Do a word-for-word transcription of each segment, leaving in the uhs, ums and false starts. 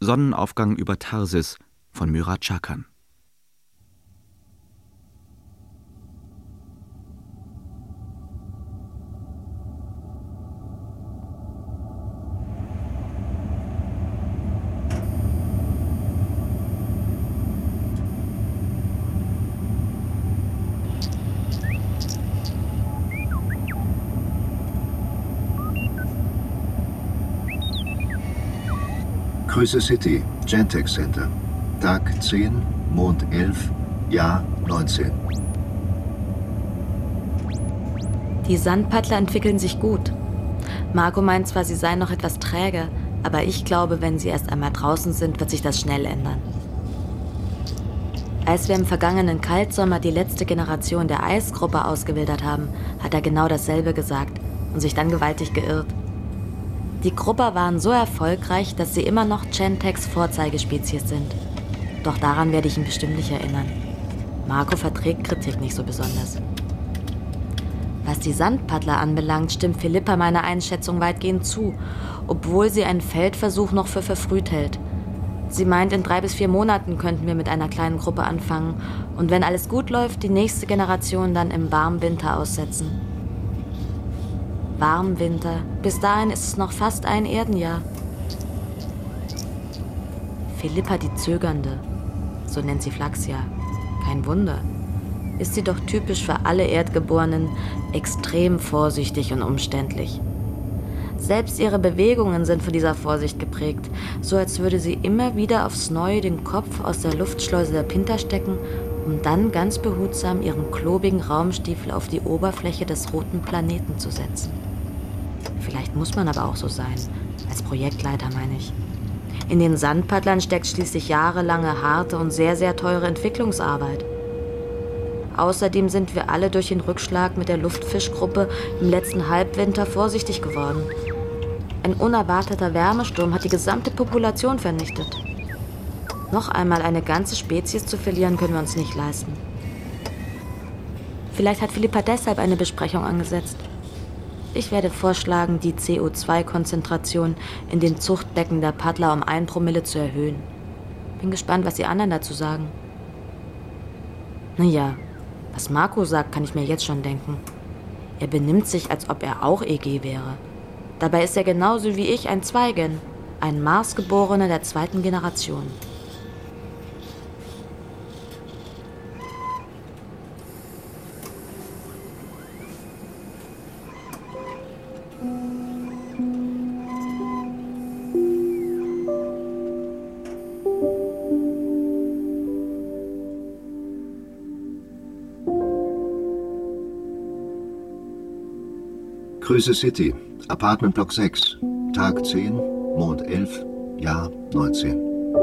Sonnenaufgang über Tarsis von Murat Schakkan. Grüße City, Gentek Center. Tag zehn, Mond elf, Jahr neunzehn. Die Sandpaddler entwickeln sich gut. Marco meint zwar, sie seien noch etwas träge, aber ich glaube, wenn sie erst einmal draußen sind, wird sich das schnell ändern. Als wir im vergangenen Kaltsommer die letzte Generation der Eisgruppe ausgewildert haben, hat er genau dasselbe gesagt und sich dann gewaltig geirrt. Die Grupper waren so erfolgreich, dass sie immer noch Genteks Vorzeigespezies sind. Doch daran werde ich ihn bestimmt nicht erinnern. Marco verträgt Kritik nicht so besonders. Was die Sandpaddler anbelangt, stimmt Philippa meiner Einschätzung weitgehend zu, obwohl sie einen Feldversuch noch für verfrüht hält. Sie meint, in drei bis vier Monaten könnten wir mit einer kleinen Gruppe anfangen und wenn alles gut läuft, die nächste Generation dann im warmen Winter aussetzen. Warm Winter. Bis dahin ist es noch fast ein Erdenjahr. Philippa die Zögernde, so nennt sie Flaxia. Kein Wunder. Ist sie doch typisch für alle Erdgeborenen, extrem vorsichtig und umständlich. Selbst ihre Bewegungen sind von dieser Vorsicht geprägt, so als würde sie immer wieder aufs Neue den Kopf aus der Luftschleuse der Pinta stecken, um dann ganz behutsam ihren klobigen Raumstiefel auf die Oberfläche des roten Planeten zu setzen. Vielleicht muss man aber auch so sein. Als Projektleiter meine ich. In den Sandpaddlern steckt schließlich jahrelange, harte und sehr, sehr teure Entwicklungsarbeit. Außerdem sind wir alle durch den Rückschlag mit der Luftfischgruppe im letzten Halbwinter vorsichtig geworden. Ein unerwarteter Wärmesturm hat die gesamte Population vernichtet. Noch einmal eine ganze Spezies zu verlieren, können wir uns nicht leisten. Vielleicht hat Philippa deshalb eine Besprechung angesetzt. Ich werde vorschlagen, die C O zwei Konzentration in den Zuchtbecken der Paddler um ein Promille zu erhöhen. Bin gespannt, was die anderen dazu sagen. Naja, was Marco sagt, kann ich mir jetzt schon denken. Er benimmt sich, als ob er auch E G wäre. Dabei ist er genauso wie ich ein Zweigen, ein Marsgeborener der zweiten Generation. Grüße City, Apartment Block sechs, Tag zehn, Mond elf, Jahr neunzehn.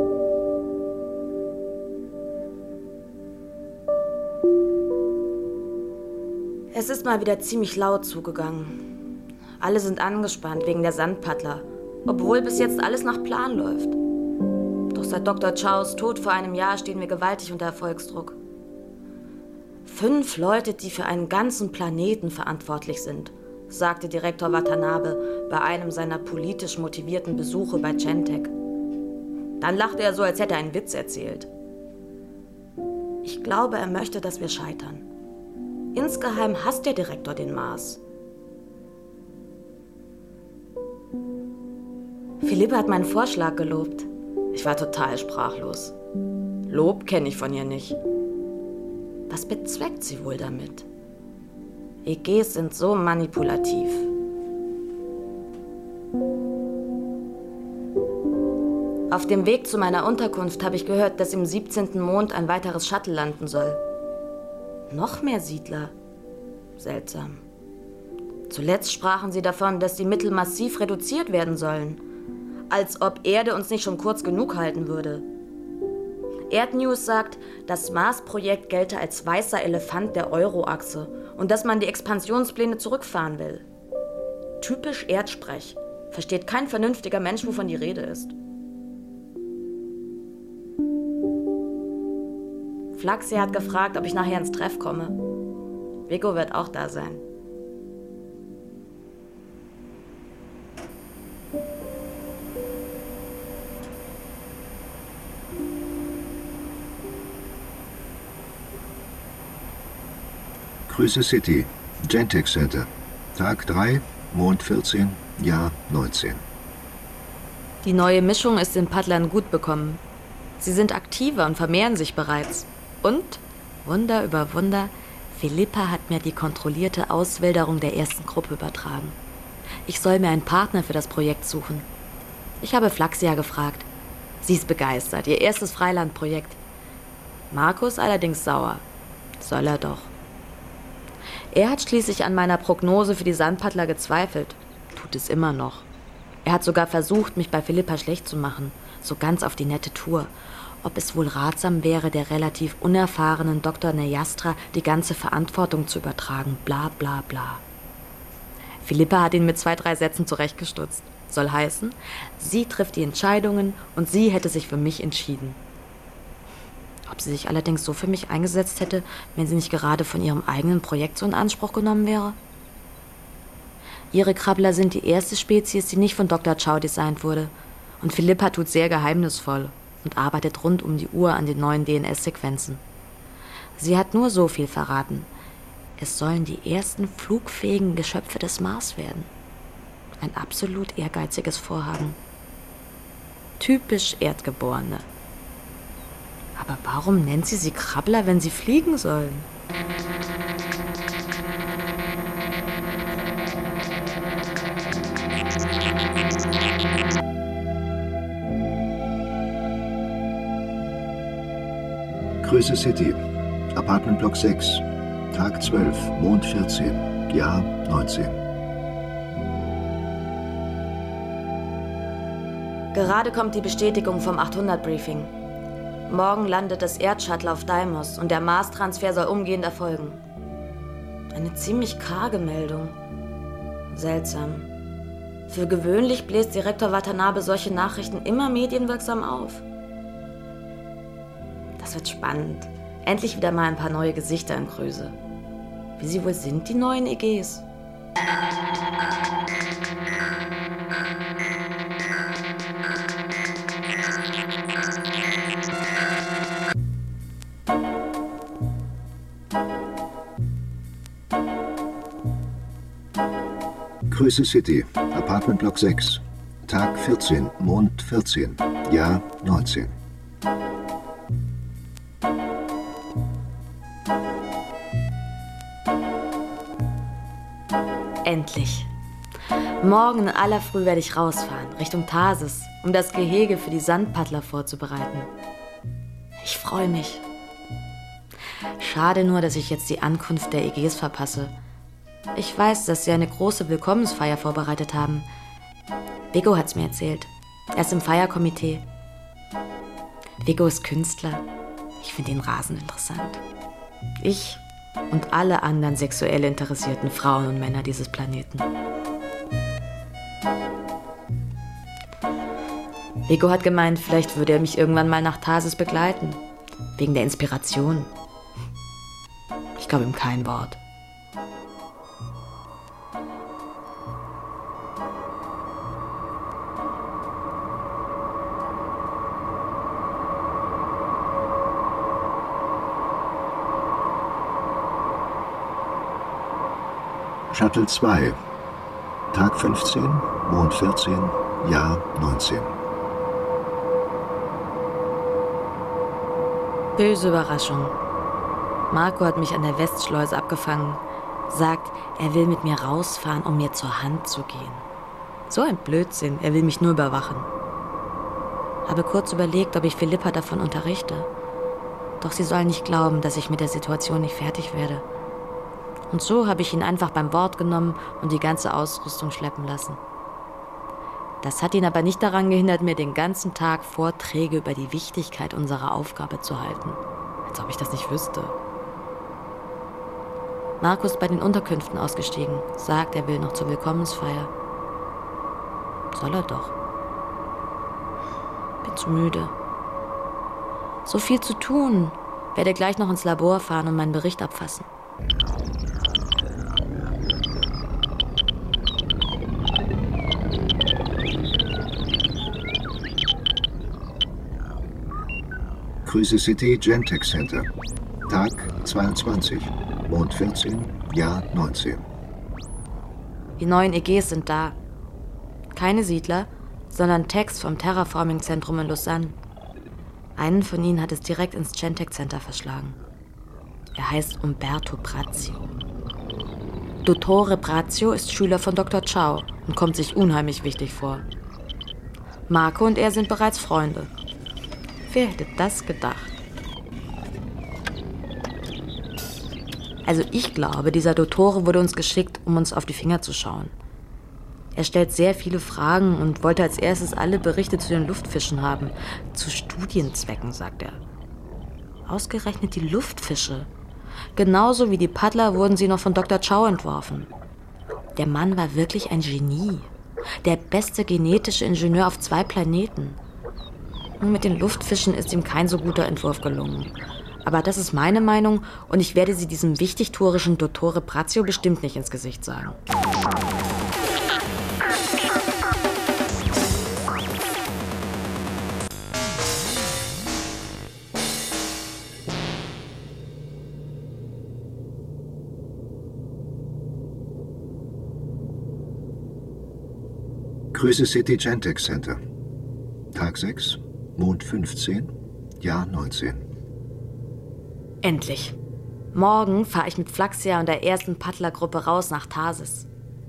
Es ist mal wieder ziemlich laut zugegangen. Alle sind angespannt wegen der Sandpaddler, obwohl bis jetzt alles nach Plan läuft. Doch seit Doktor Chows Tod vor einem Jahr stehen wir gewaltig unter Erfolgsdruck. Fünf Leute, die für einen ganzen Planeten verantwortlich sind, sagte Direktor Watanabe bei einem seiner politisch motivierten Besuche bei Gentek. Dann lachte er so, als hätte er einen Witz erzählt. Ich glaube, er möchte, dass wir scheitern. Insgeheim hasst der Direktor den Mars. Philippa hat meinen Vorschlag gelobt. Ich war total sprachlos. Lob kenne ich von ihr nicht. Was bezweckt sie wohl damit? E Gs sind so manipulativ. Auf dem Weg zu meiner Unterkunft habe ich gehört, dass im siebzehnten Mond ein weiteres Shuttle landen soll. Noch mehr Siedler. Seltsam. Zuletzt sprachen sie davon, dass die Mittel massiv reduziert werden sollen. Als ob Erde uns nicht schon kurz genug halten würde. Erdnews sagt, das Mars-Projekt gelte als weißer Elefant der Euro-Achse und dass man die Expansionspläne zurückfahren will. Typisch Erdsprech. Versteht kein vernünftiger Mensch, wovon die Rede ist. Flaxia hat gefragt, ob ich nachher ins Treff komme. Vico wird auch da sein. Grüße City, Gentex Center. Tag drei, Mond vierzehn, Jahr neunzehn. Die neue Mischung ist den Paddlern gut bekommen. Sie sind aktiver und vermehren sich bereits. Und, Wunder über Wunder, Philippa hat mir die kontrollierte Auswilderung der ersten Gruppe übertragen. Ich soll mir einen Partner für das Projekt suchen. Ich habe Flaxia gefragt. Sie ist begeistert, ihr erstes Freilandprojekt. Markus allerdings sauer. Soll er doch. Er hat schließlich an meiner Prognose für die Sandpaddler gezweifelt. Tut es immer noch. Er hat sogar versucht, mich bei Philippa schlecht zu machen. So ganz auf die nette Tour. Ob es wohl ratsam wäre, der relativ unerfahrenen Doktor Neyastra die ganze Verantwortung zu übertragen. Bla bla bla. Philippa hat ihn mit zwei, drei Sätzen zurechtgestutzt. Soll heißen, sie trifft die Entscheidungen und sie hätte sich für mich entschieden. Ob sie sich allerdings so für mich eingesetzt hätte, wenn sie nicht gerade von ihrem eigenen Projekt so in Anspruch genommen wäre? Ihre Krabbler sind die erste Spezies, die nicht von Doktor Chow designt wurde. Und Philippa tut sehr geheimnisvoll und arbeitet rund um die Uhr an den neuen D N S-Sequenzen. Sie hat nur so viel verraten. Es sollen die ersten flugfähigen Geschöpfe des Mars werden. Ein absolut ehrgeiziges Vorhaben. Typisch Erdgeborene. Aber warum nennt sie sie Krabbler, wenn sie fliegen sollen? Grüße City, Apartmentblock sechs, Tag zwölf, Mond vierzehn, Jahr neunzehn. Gerade kommt die Bestätigung vom achthundert-Briefing. Morgen landet das Erdshuttle auf Deimos und der Mars-Transfer soll umgehend erfolgen. Eine ziemlich karge Meldung. Seltsam. Für gewöhnlich bläst Direktor Watanabe solche Nachrichten immer medienwirksam auf. Das wird spannend. Endlich wieder mal ein paar neue Gesichter in Größe. Wie sie wohl sind, die neuen E Gs? Grüße City, Apartmentblock sechs, Tag vierzehn, Mond vierzehn, Jahr neunzehn. Endlich. Morgen in aller Früh werde ich rausfahren, Richtung Tarsis, um das Gehege für die Sandpaddler vorzubereiten. Ich freue mich. Schade nur, dass ich jetzt die Ankunft der E Gs verpasse. Ich weiß, dass sie eine große Willkommensfeier vorbereitet haben. Viggo hat's mir erzählt. Er ist im Feierkomitee. Viggo ist Künstler. Ich finde ihn rasend interessant. Ich und alle anderen sexuell interessierten Frauen und Männer dieses Planeten. Viggo hat gemeint, vielleicht würde er mich irgendwann mal nach Tarsis begleiten. Wegen der Inspiration. Ich glaube ihm kein Wort. Shuttle zwei, Tag fünfzehn, Mond vierzehn, Jahr neunzehn. Böse Überraschung. Marco hat mich an der Westschleuse abgefangen. Sagt, er will mit mir rausfahren, um mir zur Hand zu gehen. So ein Blödsinn, er will mich nur überwachen. Habe kurz überlegt, ob ich Philippa davon unterrichte. Doch sie soll nicht glauben, dass ich mit der Situation nicht fertig werde. Und so habe ich ihn einfach beim Wort genommen und die ganze Ausrüstung schleppen lassen. Das hat ihn aber nicht daran gehindert, mir den ganzen Tag Vorträge über die Wichtigkeit unserer Aufgabe zu halten. Als ob ich das nicht wüsste. Markus ist bei den Unterkünften ausgestiegen, sagt, er will noch zur Willkommensfeier. Soll er doch. Bin zu müde. So viel zu tun. Werde gleich noch ins Labor fahren und meinen Bericht abfassen. Grüße City, Gentex Center, Tag zweiundzwanzig, Mond vierzehn, Jahr neunzehn. Die neuen E Gs sind da. Keine Siedler, sondern Techs vom Terraforming-Zentrum in Lausanne. Einen von ihnen hat es direkt ins Gentek Center verschlagen. Er heißt Umberto Brazio. Dottore Brazio ist Schüler von Doktor Ciao und kommt sich unheimlich wichtig vor. Marco und er sind bereits Freunde. Wer hätte das gedacht? Also ich glaube, dieser Dottore wurde uns geschickt, um uns auf die Finger zu schauen. Er stellt sehr viele Fragen und wollte als erstes alle Berichte zu den Luftfischen haben. Zu Studienzwecken, sagt er. Ausgerechnet die Luftfische. Genauso wie die Paddler wurden sie noch von Doktor Ciao entworfen. Der Mann war wirklich ein Genie. Der beste genetische Ingenieur auf zwei Planeten. Und mit den Luftfischen ist ihm kein so guter Entwurf gelungen. Aber das ist meine Meinung und ich werde sie diesem wichtigtuerischen Dottore Brazio bestimmt nicht ins Gesicht sagen. Grüße City Gentek Center. Tag sechs, Mond fünfzehn, Jahr neunzehn. Endlich. Morgen fahre ich mit Flaxia und der ersten Paddlergruppe raus nach Tarsis.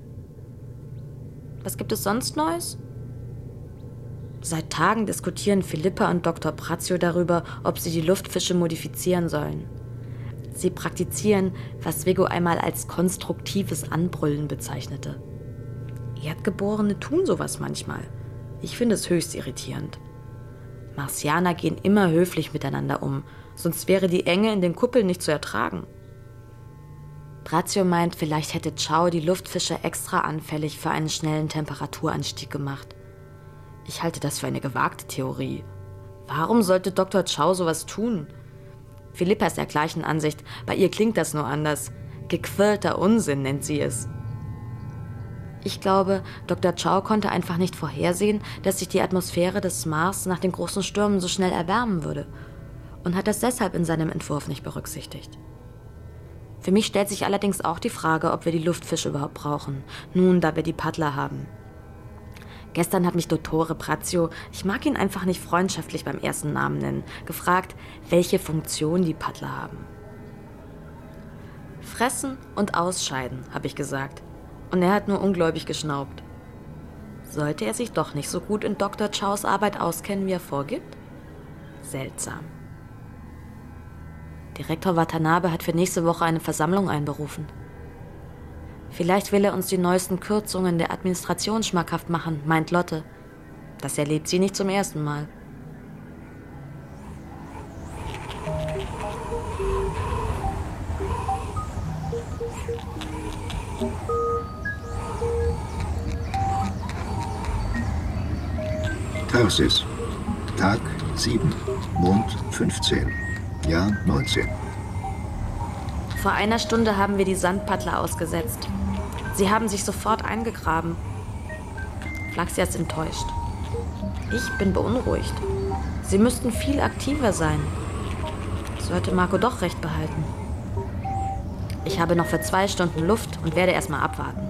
Was gibt es sonst Neues? Seit Tagen diskutieren Philippa und Doktor Brazio darüber, ob sie die Luftfische modifizieren sollen. Sie praktizieren, was Vigo einmal als konstruktives Anbrüllen bezeichnete. Erdgeborene tun sowas manchmal. Ich finde es höchst irritierend. Marsianer gehen immer höflich miteinander um, sonst wäre die Enge in den Kuppeln nicht zu ertragen. Brazio meint, vielleicht hätte Ciao die Luftfische extra anfällig für einen schnellen Temperaturanstieg gemacht. Ich halte das für eine gewagte Theorie. Warum sollte Doktor Ciao sowas tun? Philippa ist der gleichen Ansicht, bei ihr klingt das nur anders. Gequirlter Unsinn nennt sie es. Ich glaube, Doktor Ciao konnte einfach nicht vorhersehen, dass sich die Atmosphäre des Mars nach den großen Stürmen so schnell erwärmen würde und hat das deshalb in seinem Entwurf nicht berücksichtigt. Für mich stellt sich allerdings auch die Frage, ob wir die Luftfische überhaupt brauchen, nun da wir die Paddler haben. Gestern hat mich Dottore Brazio, ich mag ihn einfach nicht freundschaftlich beim ersten Namen nennen, gefragt, welche Funktion die Paddler haben. Fressen und ausscheiden, habe ich gesagt. Und er hat nur ungläubig geschnaubt. Sollte er sich doch nicht so gut in Doktor Chaos Arbeit auskennen, wie er vorgibt? Seltsam. Direktor Watanabe hat für nächste Woche eine Versammlung einberufen. Vielleicht will er uns die neuesten Kürzungen der Administration schmackhaft machen, meint Lotte. Das erlebt sie nicht zum ersten Mal. Tarsis. Tag sieben, Mond fünfzehn, Jahr neunzehn. Vor einer Stunde haben wir die Sandpaddler ausgesetzt. Sie haben sich sofort eingegraben. Flaxia ist enttäuscht. Ich bin beunruhigt. Sie müssten viel aktiver sein. Sollte Marco doch recht behalten. Ich habe noch für zwei Stunden Luft und werde erstmal abwarten.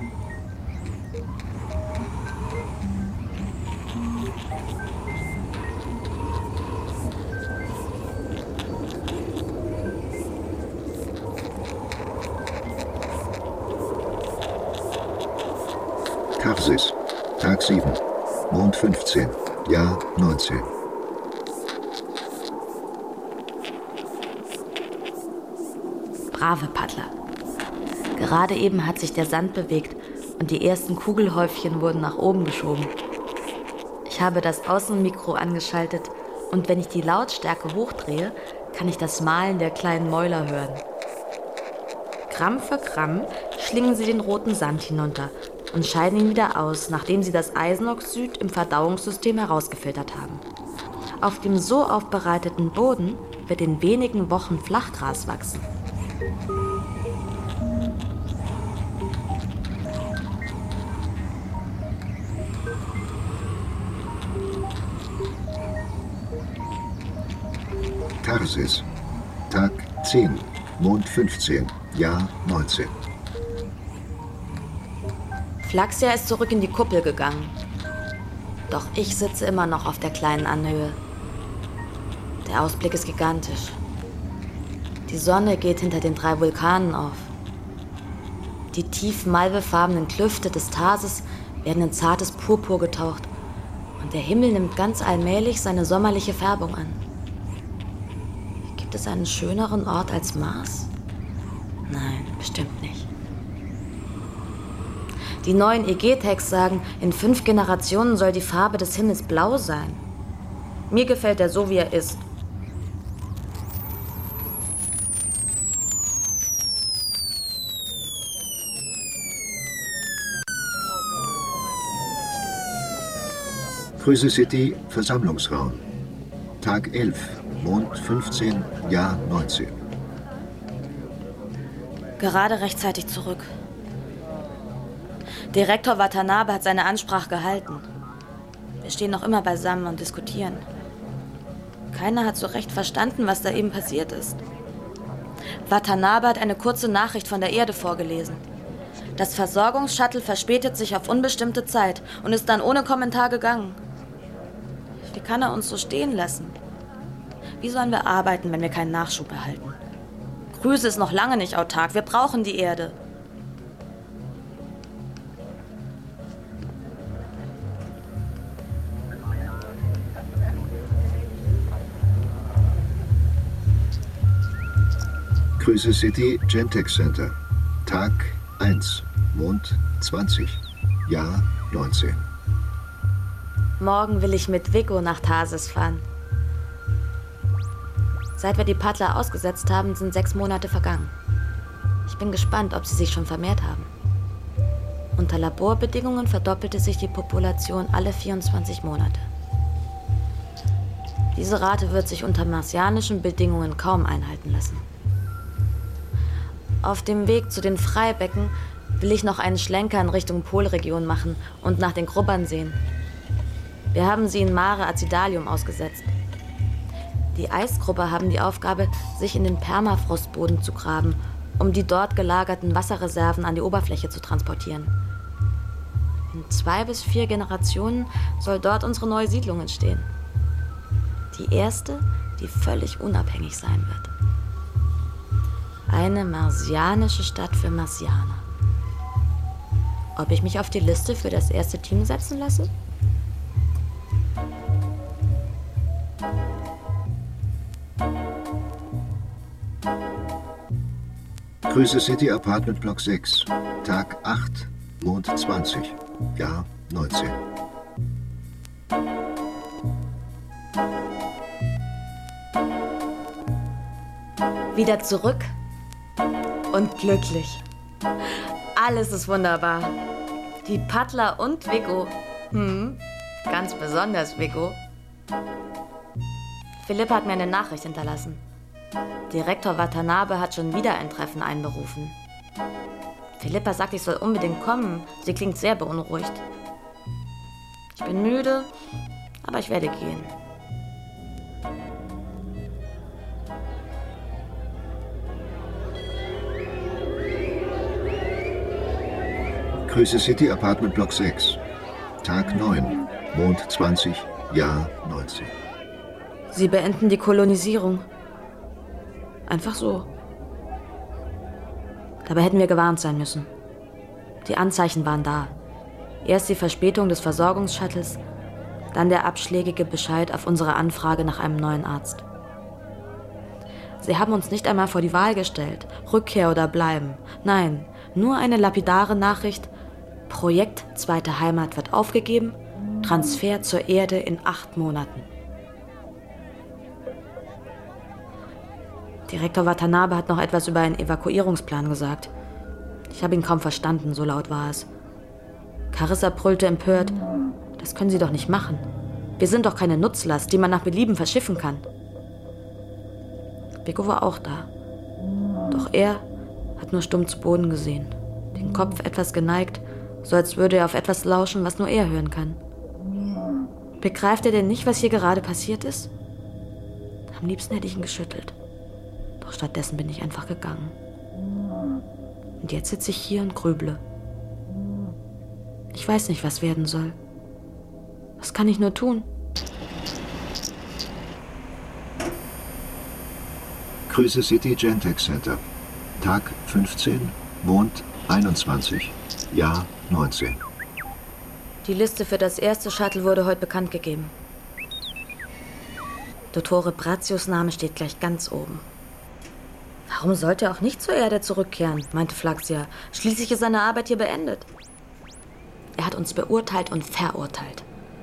Tarsis. Tag sieben, Mond fünfzehn, Jahr neunzehn. Brave Paddler. Gerade eben hat sich der Sand bewegt und die ersten Kugelhäufchen wurden nach oben geschoben. Ich habe das Außenmikro angeschaltet und wenn ich die Lautstärke hochdrehe, kann ich das Malen der kleinen Mäuler hören. Gramm für Gramm schlingen sie den roten Sand hinunter und scheiden ihn wieder aus, nachdem sie das Eisenoxid im Verdauungssystem herausgefiltert haben. Auf dem so aufbereiteten Boden wird in wenigen Wochen Flachgras wachsen. Tarsis. Tag zehn, Mond fünfzehn, Ja neunzehn. Flaxia ist zurück in die Kuppel gegangen. Doch ich sitze immer noch auf der kleinen Anhöhe. Der Ausblick ist gigantisch. Die Sonne geht hinter den drei Vulkanen auf. Die tiefen, malbefarbenen Klüfte des Tarsis werden in zartes Purpur getaucht und der Himmel nimmt ganz allmählich seine sommerliche Färbung an. Gibt es einen schöneren Ort als Mars? Nein, bestimmt nicht. Die neuen E G-Tags sagen, in fünf Generationen soll die Farbe des Himmels blau sein. Mir gefällt er so, wie er ist. Krüse City, Versammlungsraum. Tag elf, Mond fünfzehn, Jahr neunzehn. Gerade rechtzeitig zurück. Direktor Watanabe hat seine Ansprache gehalten. Wir stehen noch immer beisammen und diskutieren. Keiner hat so recht verstanden, was da eben passiert ist. Watanabe hat eine kurze Nachricht von der Erde vorgelesen. Das Versorgungsshuttle verspätet sich auf unbestimmte Zeit und ist dann ohne Kommentar gegangen. Wie kann er uns so stehen lassen? Wie sollen wir arbeiten, wenn wir keinen Nachschub erhalten? Krüse ist noch lange nicht autark. Wir brauchen die Erde. Krüse City, Gentex Center. Tag eins, Mond zwanzig, Jahr neunzehn. Morgen will ich mit Vigo nach Tarsis fahren. Seit wir die Paddler ausgesetzt haben, sind sechs Monate vergangen. Ich bin gespannt, ob sie sich schon vermehrt haben. Unter Laborbedingungen verdoppelte sich die Population alle vierundzwanzig Monate. Diese Rate wird sich unter marsianischen Bedingungen kaum einhalten lassen. Auf dem Weg zu den Freibecken will ich noch einen Schlenker in Richtung Polregion machen und nach den Grubbern sehen. Wir haben sie in Mare Acidalium ausgesetzt. Die Eisgrubber haben die Aufgabe, sich in den Permafrostboden zu graben, um die dort gelagerten Wasserreserven an die Oberfläche zu transportieren. In zwei bis vier Generationen soll dort unsere neue Siedlung entstehen. Die erste, die völlig unabhängig sein wird. Eine marsianische Stadt für Marsianer. Ob ich mich auf die Liste für das erste Team setzen lasse? Krüse City, Apartment Block sechs. Tag acht, Mond zwanzig, Jahr neunzehn. Wieder zurück und glücklich. Alles ist wunderbar. Die Paddler und Vigo. Hm, ganz besonders Vigo. Philipp hat mir eine Nachricht hinterlassen. Direktor Watanabe hat schon wieder ein Treffen einberufen. Philippa sagt, ich soll unbedingt kommen. Sie klingt sehr beunruhigt. Ich bin müde, aber ich werde gehen. Krüse City, Apartment Block sechs. Tag neun, Mond zwanzig, Jahr neunzehn. Sie beenden die Kolonisierung. Einfach so. Dabei hätten wir gewarnt sein müssen. Die Anzeichen waren da. Erst die Verspätung des Versorgungsshuttles, dann der abschlägige Bescheid auf unsere Anfrage nach einem neuen Arzt. Sie haben uns nicht einmal vor die Wahl gestellt, Rückkehr oder bleiben. Nein, nur eine lapidare Nachricht: Projekt Zweite Heimat wird aufgegeben, Transfer zur Erde in acht Monaten. Direktor Watanabe hat noch etwas über einen Evakuierungsplan gesagt. Ich habe ihn kaum verstanden, so laut war es. Carissa brüllte empört: Das können Sie doch nicht machen. Wir sind doch keine Nutzlast, die man nach Belieben verschiffen kann. Vigo war auch da. Doch er hat nur stumm zu Boden gesehen, den Kopf etwas geneigt, so als würde er auf etwas lauschen, was nur er hören kann. Begreift er denn nicht, was hier gerade passiert ist? Am liebsten hätte ich ihn geschüttelt. Doch stattdessen bin ich einfach gegangen. Und jetzt sitze ich hier und grüble. Ich weiß nicht, was werden soll. Was kann ich nur tun? Cruiser City Gentex Center. Tag fünfzehn, Mond einundzwanzig, Jahr neunzehn. Die Liste für das erste Shuttle wurde heute bekannt gegeben. Dottore Brazios Name steht gleich ganz oben. Warum sollte er auch nicht zur Erde zurückkehren, meinte Flaxia. Schließlich ist seine Arbeit hier beendet. Er hat uns beurteilt und verurteilt.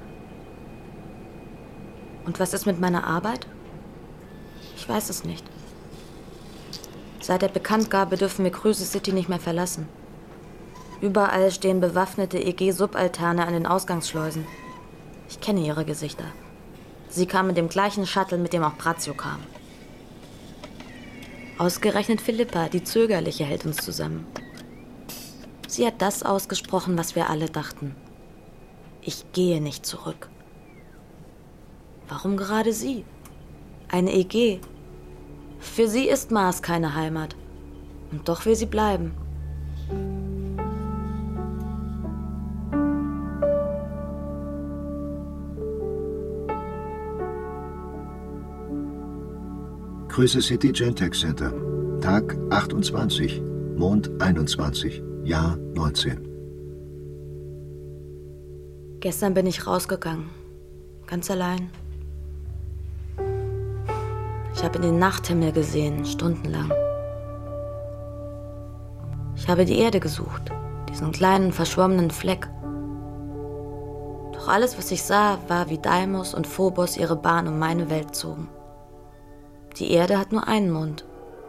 Und was ist mit meiner Arbeit? Ich weiß es nicht. Seit der Bekanntgabe dürfen wir Cruiser City nicht mehr verlassen. Überall stehen bewaffnete E G-Subalterne an den Ausgangsschleusen. Ich kenne ihre Gesichter. Sie kamen mit dem gleichen Shuttle, mit dem auch Brazio kam. Ausgerechnet Philippa, die Zögerliche, hält uns zusammen. Sie hat das ausgesprochen, was wir alle dachten. Ich gehe nicht zurück. Warum gerade sie? Eine E G. Für sie ist Mars keine Heimat. Und doch will sie bleiben. Cruiser City Gentex Center. Tag achtundzwanzig, Mond einundzwanzig, Jahr neunzehn. Gestern bin ich rausgegangen. Ganz allein. Ich habe in den Nachthimmel gesehen, stundenlang. Ich habe die Erde gesucht, diesen kleinen, verschwommenen Fleck. Doch alles, was ich sah, war, wie Deimos und Phobos ihre Bahn um meine Welt zogen. Die Erde hat nur einen Mond.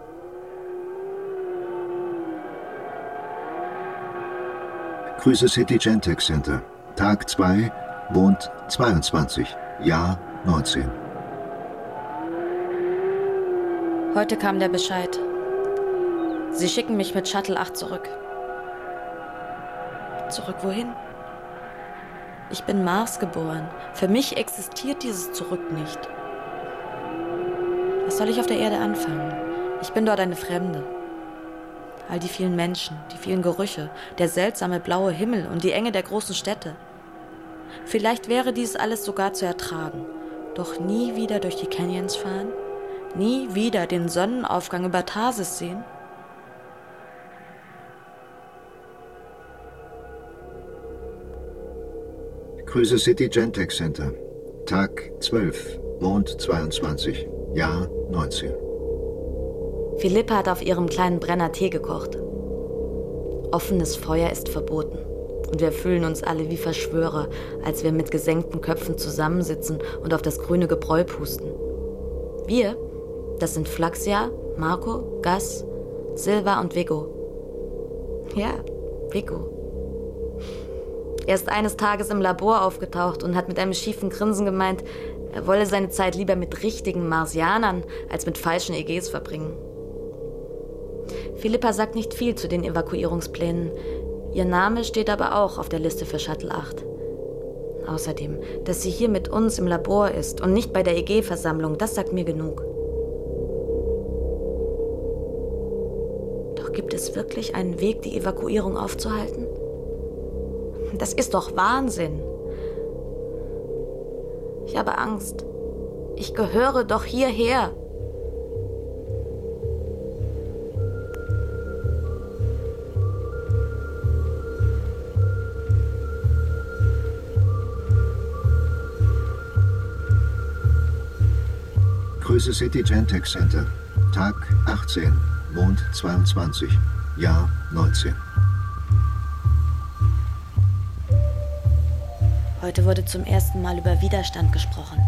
Cruiser City Gentex Center. Tag zwei, Mond zweiundzwanzig, Jahr neunzehn. Heute kam der Bescheid. Sie schicken mich mit Shuttle acht zurück. Zurück wohin? Ich bin Mars geboren. Für mich existiert dieses Zurück nicht. Was soll ich auf der Erde anfangen? Ich bin dort eine Fremde. All die vielen Menschen, die vielen Gerüche, der seltsame blaue Himmel und die Enge der großen Städte. Vielleicht wäre dies alles sogar zu ertragen. Doch nie wieder durch die Canyons fahren? Nie wieder den Sonnenaufgang über Tarsis sehen? Cruiser City Gentex Center. Tag zwölf, Mond zweiundzwanzig, Jahr neunzehn. Philippa hat auf ihrem kleinen Brenner Tee gekocht. Offenes Feuer ist verboten. Und wir fühlen uns alle wie Verschwörer, als wir mit gesenkten Köpfen zusammensitzen und auf das grüne Gebräu pusten. Wir, das sind Flaxia, Marco, Gus, Silva und Viggo. Ja, Viggo. Er ist eines Tages im Labor aufgetaucht und hat mit einem schiefen Grinsen gemeint, er wolle seine Zeit lieber mit richtigen Marsianern als mit falschen E Gs verbringen. Philippa sagt nicht viel zu den Evakuierungsplänen. Ihr Name steht aber auch auf der Liste für Shuttle acht. Außerdem, dass sie hier mit uns im Labor ist und nicht bei der E G-Versammlung, das sagt mir genug. Doch gibt es wirklich einen Weg, die Evakuierung aufzuhalten? Das ist doch Wahnsinn. Ich habe Angst. Ich gehöre doch hierher. Cruiser City Gentex Center. Tag achtzehn, Mond zweiundzwanzig, Jahr neunzehn. Heute wurde zum ersten Mal über Widerstand gesprochen.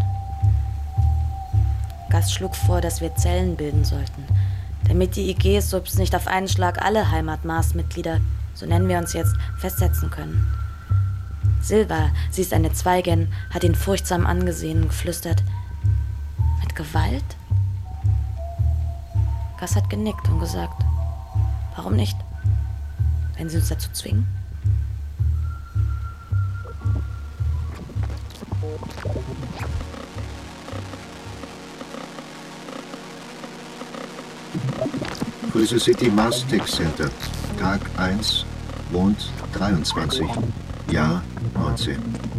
Gus schlug vor, dass wir Zellen bilden sollten, damit die I G-Subs nicht auf einen Schlag alle Heimat-Mars-Mitglieder, so nennen wir uns jetzt, festsetzen können. Silva, sie ist eine Zweigin, hat ihn furchtsam angesehen und geflüstert: Mit Gewalt? Gus hat genickt und gesagt: Warum nicht? Wenn sie uns dazu zwingen? Größe City Mars Tech Center. Tag eins, Mond dreiundzwanzig, Jahr neunzehn.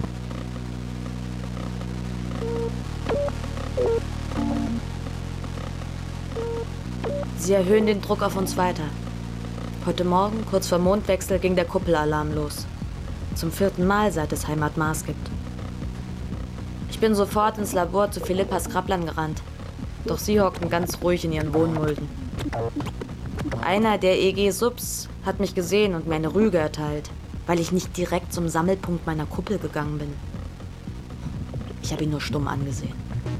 Sie erhöhen den Druck auf uns weiter. Heute Morgen, kurz vor Mondwechsel, ging der Kuppelalarm los. Zum vierten Mal, seit es Heimat Mars gibt. Ich bin sofort ins Labor zu Philippas Krabblern gerannt. Doch sie hockten ganz ruhig in ihren Wohnmulden. Einer der E G-Subs hat mich gesehen und mir eine Rüge erteilt, weil ich nicht direkt zum Sammelpunkt meiner Kuppel gegangen bin. Ich habe ihn nur stumm angesehen.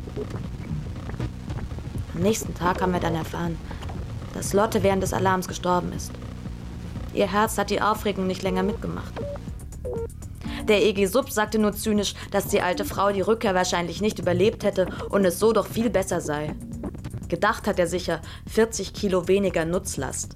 Am nächsten Tag haben wir dann erfahren, dass Lotte während des Alarms gestorben ist. Ihr Herz hat die Aufregung nicht länger mitgemacht. Der E G-Sub sagte nur zynisch, dass die alte Frau die Rückkehr wahrscheinlich nicht überlebt hätte und es so doch viel besser sei. Gedacht hat er sicher vierzig Kilo weniger Nutzlast.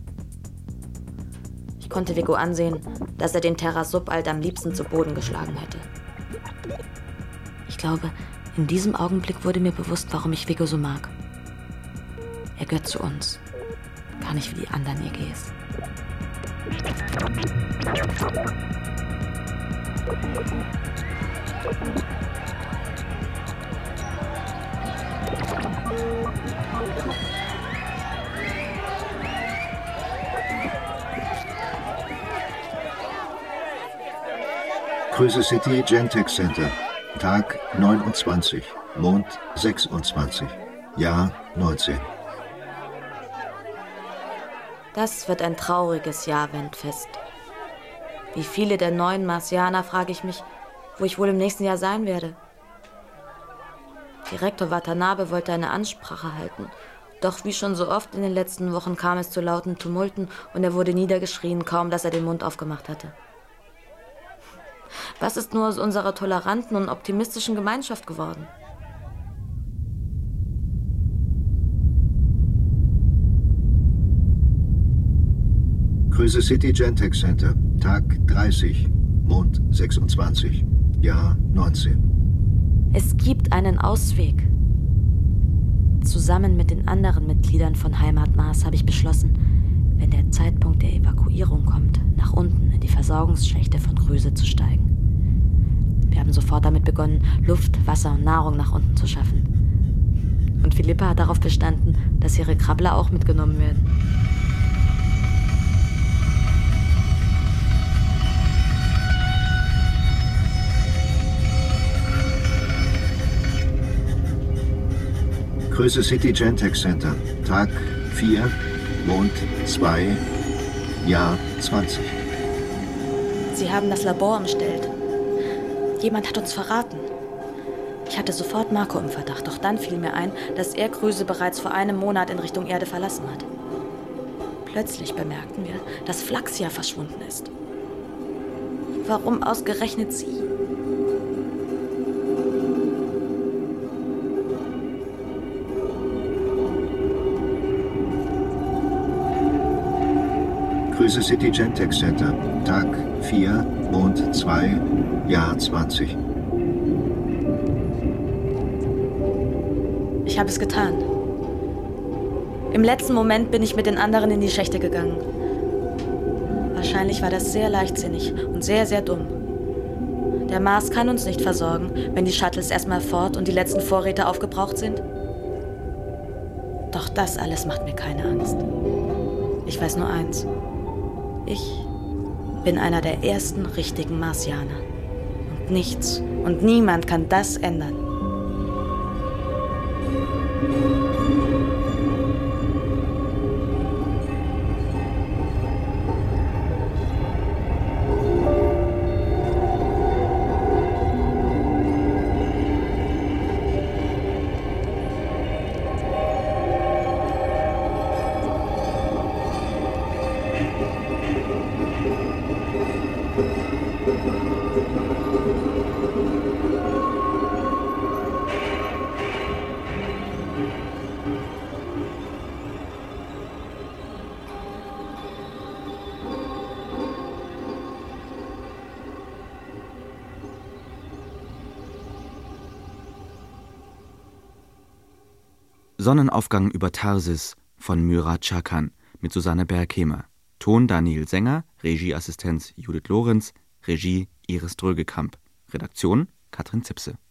Ich konnte Vigo ansehen, dass er den Terra-Sub alt am liebsten zu Boden geschlagen hätte. Ich glaube, in diesem Augenblick wurde mir bewusst, warum ich Vigo so mag. Er gehört zu uns. Gar nicht wie die anderen E Gs. Größe City Gentex Center. Tag neunundzwanzig, Mond sechsundzwanzig, Jahr neunzehn. Das wird ein trauriges Jahrwendfest. Wie viele der neuen Marsianer, frage ich mich, wo ich wohl im nächsten Jahr sein werde. Direktor Watanabe wollte eine Ansprache halten. Doch wie schon so oft in den letzten Wochen kam es zu lauten Tumulten und er wurde niedergeschrien, kaum dass er den Mund aufgemacht hatte. Was ist nur aus unserer toleranten und optimistischen Gemeinschaft geworden? Größe City Gentex Center. Tag dreißig, Mond sechsundzwanzig, Jahr neunzehn. Es gibt einen Ausweg. Zusammen mit den anderen Mitgliedern von Heimat Mars habe ich beschlossen, wenn der Zeitpunkt der Evakuierung kommt, nach unten in die Versorgungsschächte von Größe zu steigen. Wir haben sofort damit begonnen, Luft, Wasser und Nahrung nach unten zu schaffen. Und Philippa hat darauf bestanden, dass ihre Krabbler auch mitgenommen werden. Größe City Gentex Center. Tag vier, Mond zwei, Jahr zwanzig. Sie haben das Labor umstellt. Jemand hat uns verraten. Ich hatte sofort Marco im Verdacht, doch dann fiel mir ein, dass er Größe bereits vor einem Monat in Richtung Erde verlassen hat. Plötzlich bemerkten wir, dass Flaxia verschwunden ist. Warum ausgerechnet sie? Größe City Gentex Center. Tag vier, Mond zwei, Jahr zwanzig. Ich habe es getan. Im letzten Moment bin ich mit den anderen in die Schächte gegangen. Wahrscheinlich war das sehr leichtsinnig und sehr, sehr dumm. Der Mars kann uns nicht versorgen, wenn die Shuttles erstmal fort und die letzten Vorräte aufgebraucht sind. Doch das alles macht mir keine Angst. Ich weiß nur eins. Ich bin einer der ersten richtigen Marsianer. Und nichts und niemand kann das ändern. Sonnenaufgang über Tarsis von Myra Çakan mit Susanne Berghemer. Ton Daniel Sänger, Regieassistenz Judith Lorenz, Regie Iris Drögekamp. Redaktion Katrin Zipse.